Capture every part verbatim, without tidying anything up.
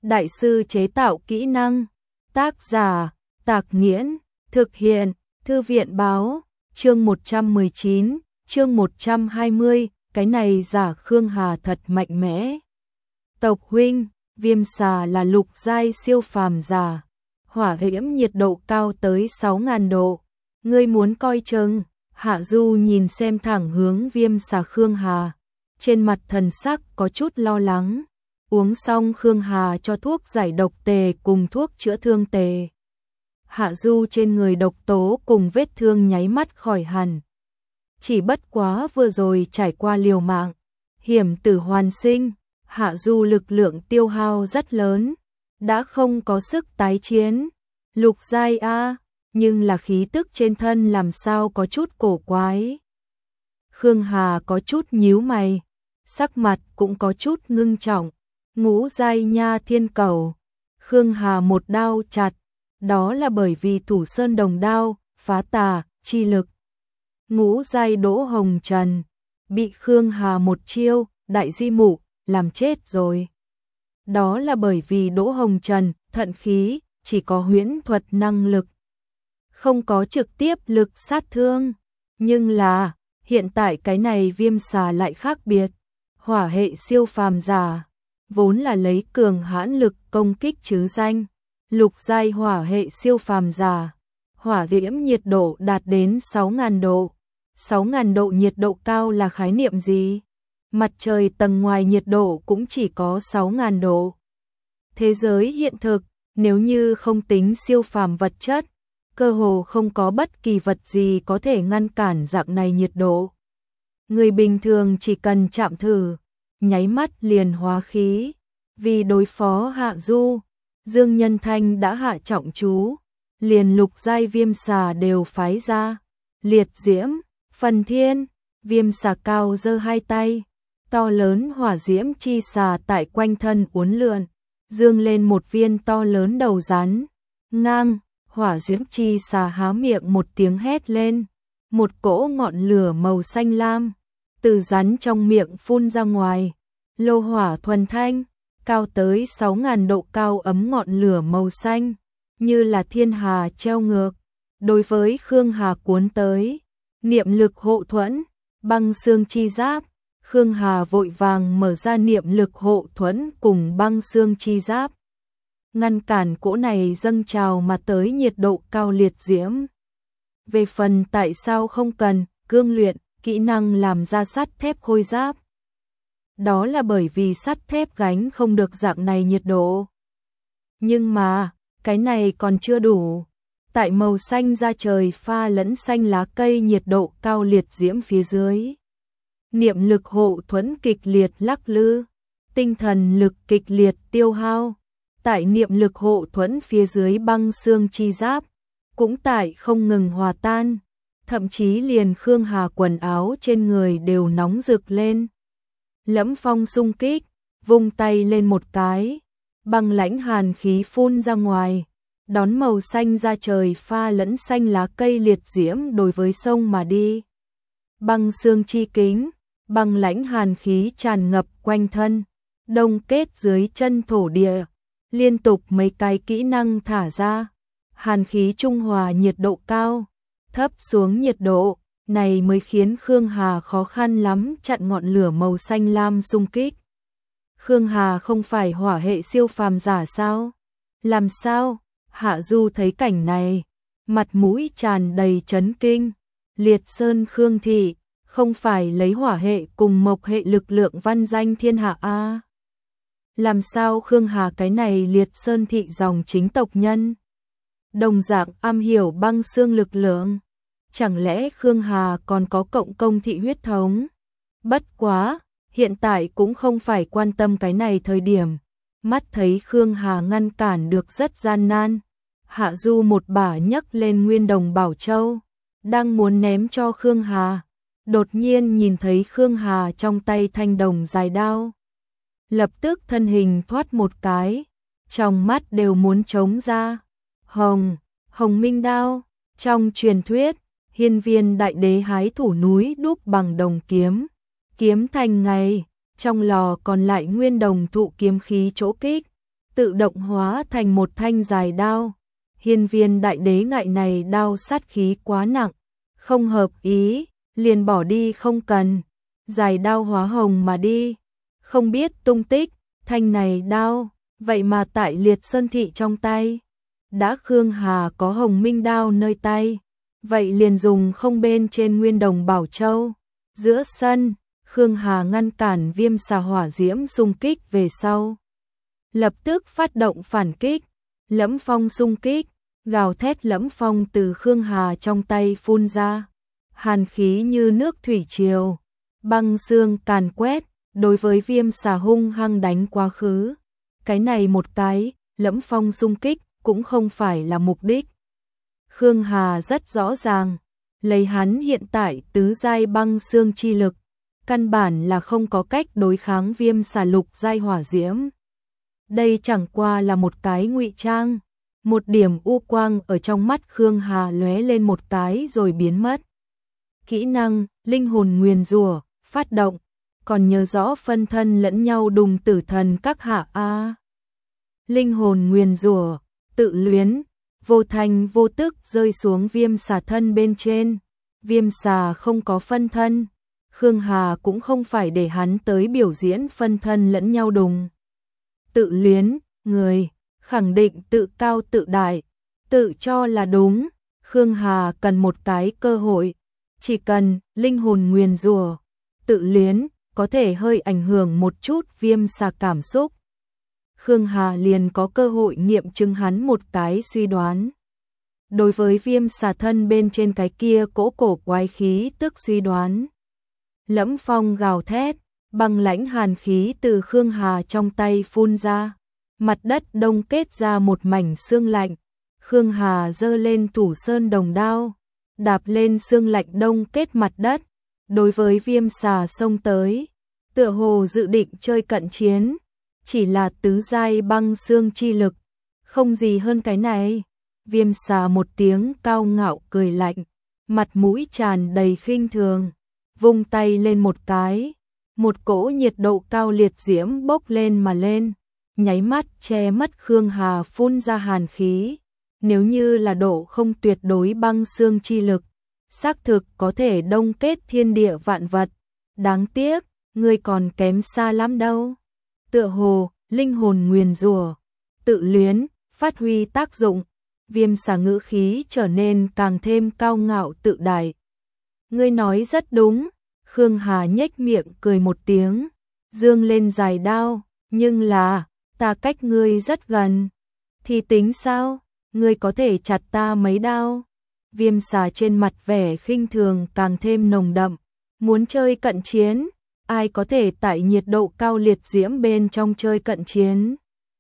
đại sư chế tạo kỹ năng. Tác giả, Tạc Nghiễn, thực hiện, Thư viện báo, chương một trăm mười chín, chương một trăm hai mươi, cái này giả Khương Hà thật mạnh mẽ. Tộc huynh, viêm xà là lục giai siêu phàm giả, hỏa diễm nhiệt độ cao tới sáu nghìn độ, ngươi muốn coi chừng. Hạ Du nhìn xem thẳng hướng viêm xà Khương Hà, trên mặt thần sắc có chút lo lắng. Uống xong Khương Hà cho thuốc giải độc tề cùng thuốc chữa thương tề. Hạ Du trên người độc tố cùng vết thương nháy mắt khỏi hẳn. Chỉ bất quá vừa rồi trải qua liều mạng, hiểm tử hoàn sinh, Hạ Du lực lượng tiêu hao rất lớn, đã không có sức tái chiến. Lục giai a, nhưng là khí tức trên thân làm sao có chút cổ quái. Khương Hà có chút nhíu mày, sắc mặt cũng có chút ngưng trọng. Ngũ giai nha thiên cầu, Khương Hà một đao chặt, đó là bởi vì thủ sơn đồng đao, phá tà, chi lực. Ngũ giai Đỗ Hồng Trần, bị Khương Hà một chiêu, đại di mụ, làm chết rồi. Đó là bởi vì Đỗ Hồng Trần, thận khí, chỉ có huyễn thuật năng lực, không có trực tiếp lực sát thương. Nhưng là, hiện tại cái này viêm xà lại khác biệt, hỏa hệ siêu phàm giả, vốn là lấy cường hãn lực công kích chứ danh. Lục giai hỏa hệ siêu phàm giả, hỏa diễm nhiệt độ đạt đến sáu nghìn độ. sáu nghìn độ nhiệt độ cao là khái niệm gì? Mặt trời tầng ngoài nhiệt độ cũng chỉ có sáu nghìn độ. Thế giới hiện thực, nếu như không tính siêu phàm vật chất, cơ hồ không có bất kỳ vật gì có thể ngăn cản dạng này nhiệt độ. Người bình thường chỉ cần chạm thử, nháy mắt liền hóa khí. Vì đối phó Hạ Du, Dương Nhân Thanh đã hạ trọng chú, liền lục giai viêm xà đều phái ra. Liệt diễm, phần thiên, viêm xà cao giơ hai tay, to lớn hỏa diễm chi xà tại quanh thân uốn lượn, dương lên một viên to lớn đầu rắn. Ngang, hỏa diễm chi xà há miệng một tiếng hét lên, một cỗ ngọn lửa màu xanh lam từ rắn trong miệng phun ra ngoài. Lô hỏa thuần thanh, cao tới sáu nghìn độ cao ấm ngọn lửa màu xanh, như là thiên hà treo ngược, đối với Khương Hà cuốn tới. Niệm lực hộ thuẫn, băng xương chi giáp, Khương Hà vội vàng mở ra niệm lực hộ thuẫn cùng băng xương chi giáp, ngăn cản cỗ này dâng trào mà tới nhiệt độ cao liệt diễm. Về phần tại sao không cần cương luyện kỹ năng làm ra sắt thép khôi giáp, đó là bởi vì sắt thép gánh không được dạng này nhiệt độ. Nhưng mà, cái này còn chưa đủ. Tại màu xanh da trời pha lẫn xanh lá cây nhiệt độ cao liệt diễm phía dưới, niệm lực hộ thuẫn kịch liệt lắc lư, tinh thần lực kịch liệt tiêu hao. Tại niệm lực hộ thuẫn phía dưới băng xương chi giáp, cũng tại không ngừng hòa tan, thậm chí liền Khương Hà quần áo trên người đều nóng rực lên. Lẫm phong xung kích, vung tay lên một cái, băng lãnh hàn khí phun ra ngoài, đón màu xanh da trời pha lẫn xanh lá cây liệt diễm đối với sông mà đi. Băng xương chi kính, băng lãnh hàn khí tràn ngập quanh thân, đông kết dưới chân thổ địa, liên tục mấy cái kỹ năng thả ra. Hàn khí trung hòa nhiệt độ cao, thấp xuống nhiệt độ, này mới khiến Khương Hà khó khăn lắm chặn ngọn lửa màu xanh lam xung kích. Khương Hà không phải hỏa hệ siêu phàm giả sao? Làm sao? Hạ Du thấy cảnh này, mặt mũi tràn đầy chấn kinh. Liệt Sơn Khương Thị, không phải lấy hỏa hệ cùng mộc hệ lực lượng văn danh thiên hạ a? À? Làm sao Khương Hà cái này Liệt Sơn Thị dòng chính tộc nhân, đồng dạng am hiểu băng xương lực lượng? Chẳng lẽ Khương Hà còn có cộng công thị huyết thống? Bất quá, hiện tại cũng không phải quan tâm cái này thời điểm. Mắt thấy Khương Hà ngăn cản được rất gian nan, Hạ Du một bả nhấc lên Nguyên Đồng Bảo Châu, đang muốn ném cho Khương Hà, đột nhiên nhìn thấy Khương Hà trong tay thanh đồng dài đao, lập tức thân hình thoát một cái, trong mắt đều muốn trống ra. Hồng, Hồng Minh đao, trong truyền thuyết, Hiên Viên đại đế hái thủ núi đúc bằng đồng kiếm, kiếm thành ngày, trong lò còn lại nguyên đồng thụ kiếm khí chỗ kích, tự động hóa thành một thanh dài đao. Hiên Viên đại đế ngại này đao sát khí quá nặng, không hợp ý, liền bỏ đi không cần. Dài đao hóa hồng mà đi, không biết tung tích, thanh này đao, vậy mà tại Liệt Sơn thị trong tay. Đã Khương Hà có Hồng Minh đao nơi tay, vậy liền dùng không bên trên Nguyên Đồng Bảo Châu. Giữa sân, Khương Hà ngăn cản Viêm Xà hỏa diễm xung kích về sau. Lập tức phát động phản kích, Lẫm Phong xung kích, gào thét Lẫm Phong từ Khương Hà trong tay phun ra. Hàn khí như nước thủy triều, băng xương càn quét, đối với Viêm Xà hung hăng đánh quá khứ. Cái này một cái, Lẫm Phong xung kích cũng không phải là mục đích. Khương Hà rất rõ ràng, lấy hắn hiện tại tứ giai băng xương chi lực, căn bản là không có cách đối kháng Viêm Xà lục giai hỏa diễm. Đây chẳng qua là một cái ngụy trang, một điểm u quang ở trong mắt Khương Hà lóe lên một cái rồi biến mất. Kỹ năng, linh hồn nguyền rủa, phát động, còn nhớ rõ phân thân lẫn nhau đùng tử thần các hạ a. À. Linh hồn nguyền rủa, tự luyến, vô thành vô tức rơi xuống Viêm Xà thân bên trên. Viêm Xà không có phân thân, Khương Hà cũng không phải để hắn tới biểu diễn phân thân lẫn nhau đùng. Tự luyến, người, khẳng định tự cao tự đại, tự cho là đúng. Khương Hà cần một cái cơ hội, chỉ cần linh hồn nguyền rủa, tự luyến, có thể hơi ảnh hưởng một chút Viêm Xà cảm xúc. Khương Hà liền có cơ hội nghiệm chứng hắn một cái suy đoán. Đối với Viêm Xà thân bên trên cái kia cỗ cổ quái khí tức suy đoán. Lẫm Phong gào thét, băng lãnh hàn khí từ Khương Hà trong tay phun ra. Mặt đất đông kết ra một mảnh xương lạnh. Khương Hà giơ lên Thủ Sơn Đồng đao, đạp lên xương lạnh đông kết mặt đất. Đối với Viêm Xà xông tới, tựa hồ dự định chơi cận chiến. Chỉ là tứ giai băng xương chi lực, không gì hơn cái này. Viêm Xà một tiếng cao ngạo cười lạnh, mặt mũi tràn đầy khinh thường, vung tay lên một cái, một cỗ nhiệt độ cao liệt diễm bốc lên mà lên, nháy mắt che mất Khương Hà phun ra hàn khí. Nếu như là độ không tuyệt đối băng xương chi lực, xác thực có thể đông kết thiên địa vạn vật. Đáng tiếc, ngươi còn kém xa lắm đâu. Tựa hồ, linh hồn nguyền rủa, tự luyến, phát huy tác dụng. Viêm Xà ngữ khí trở nên càng thêm cao ngạo tự đại. Ngươi nói rất đúng. Khương Hà nhếch miệng cười một tiếng, dương lên dài đao, nhưng là, ta cách ngươi rất gần. Thì tính sao, ngươi có thể chặt ta mấy đao. Viêm Xà trên mặt vẻ khinh thường càng thêm nồng đậm, muốn chơi cận chiến. Ai có thể tại nhiệt độ cao liệt diễm bên trong chơi cận chiến?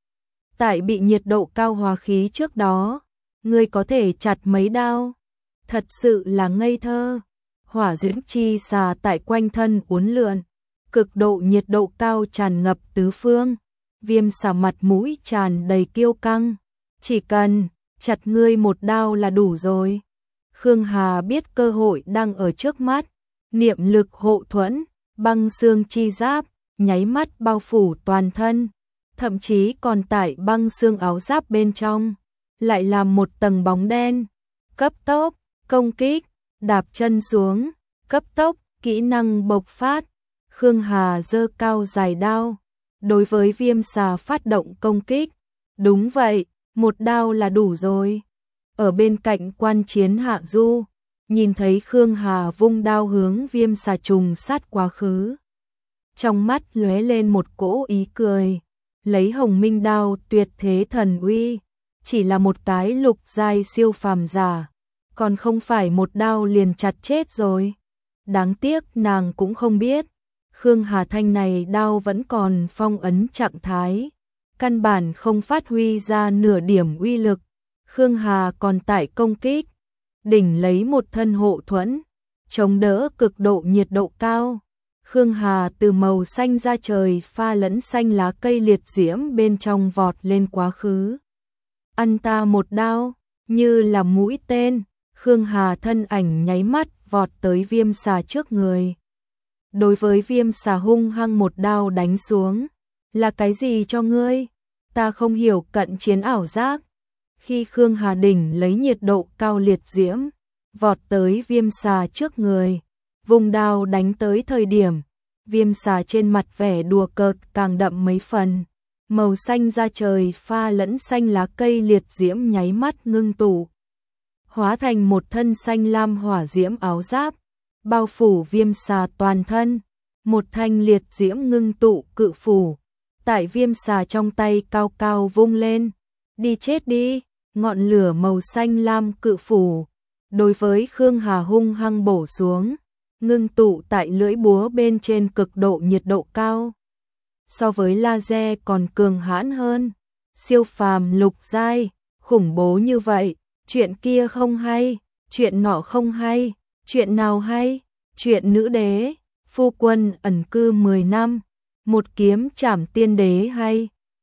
Tại bị nhiệt độ cao hòa khí trước đó, ngươi có thể chặt mấy đao? Thật sự là ngây thơ. Hỏa diễm chi xà tại quanh thân uốn lượn, cực độ nhiệt độ cao tràn ngập tứ phương. Viêm Xà mặt mũi tràn đầy kiêu căng, chỉ cần chặt ngươi một đao là đủ rồi. Khương Hà biết cơ hội đang ở trước mắt, niệm lực hộ thuẫn, băng xương chi giáp, nháy mắt bao phủ toàn thân, thậm chí còn tại băng xương áo giáp bên trong, lại làm một tầng bóng đen. Cấp tốc, công kích, đạp chân xuống, cấp tốc, kỹ năng bộc phát. Khương Hà giơ cao dài đao, đối với Viêm Xà phát động công kích. Đúng vậy, một đao là đủ rồi. Ở bên cạnh quan chiến Hạ Du, nhìn thấy Khương Hà vung đao hướng Viêm Xà trùng sát quá khứ. Trong mắt lóe lên một cỗ ý cười, lấy Hồng Minh đao tuyệt thế thần uy, chỉ là một cái lục giai siêu phàm giả, còn không phải một đao liền chặt chết rồi. Đáng tiếc nàng cũng không biết, Khương Hà thanh này đao vẫn còn phong ấn trạng thái, căn bản không phát huy ra nửa điểm uy lực. Khương Hà còn tại công kích, đỉnh lấy một thân hộ thuẫn, chống đỡ cực độ nhiệt độ cao. Khương Hà từ màu xanh da trời pha lẫn xanh lá cây liệt diễm bên trong vọt lên quá khứ. Ăn ta một đao, như là mũi tên, Khương Hà thân ảnh nháy mắt vọt tới Viêm Xà trước người. Đối với Viêm Xà hung hăng một đao đánh xuống. Là cái gì cho ngươi? ta không hiểu cận chiến ảo giác. Khi Khương Hà Đỉnh lấy nhiệt độ cao liệt diễm, vọt tới viêm xà trước người, vùng đao đánh tới thời điểm, viêm xà trên mặt vẻ đùa cợt càng đậm mấy phần. Màu xanh da trời pha lẫn xanh lá cây liệt diễm nháy mắt ngưng tụ, hóa thành một thân xanh lam hỏa diễm áo giáp, bao phủ viêm xà toàn thân. Một thanh liệt diễm ngưng tụ cự phủ, tại viêm xà trong tay cao cao vung lên. Đi chết đi, ngọn lửa màu xanh lam cự phủ, đối với Khương Hà hung hăng bổ xuống, ngưng tụ tại lưỡi búa bên trên cực độ nhiệt độ cao. So với laser còn cường hãn hơn, siêu phàm lục giai, khủng bố như vậy, chuyện kia không hay, chuyện nọ không hay, chuyện nào hay, chuyện nữ đế, phu quân ẩn cư mười năm, một kiếm trảm tiên đế hay.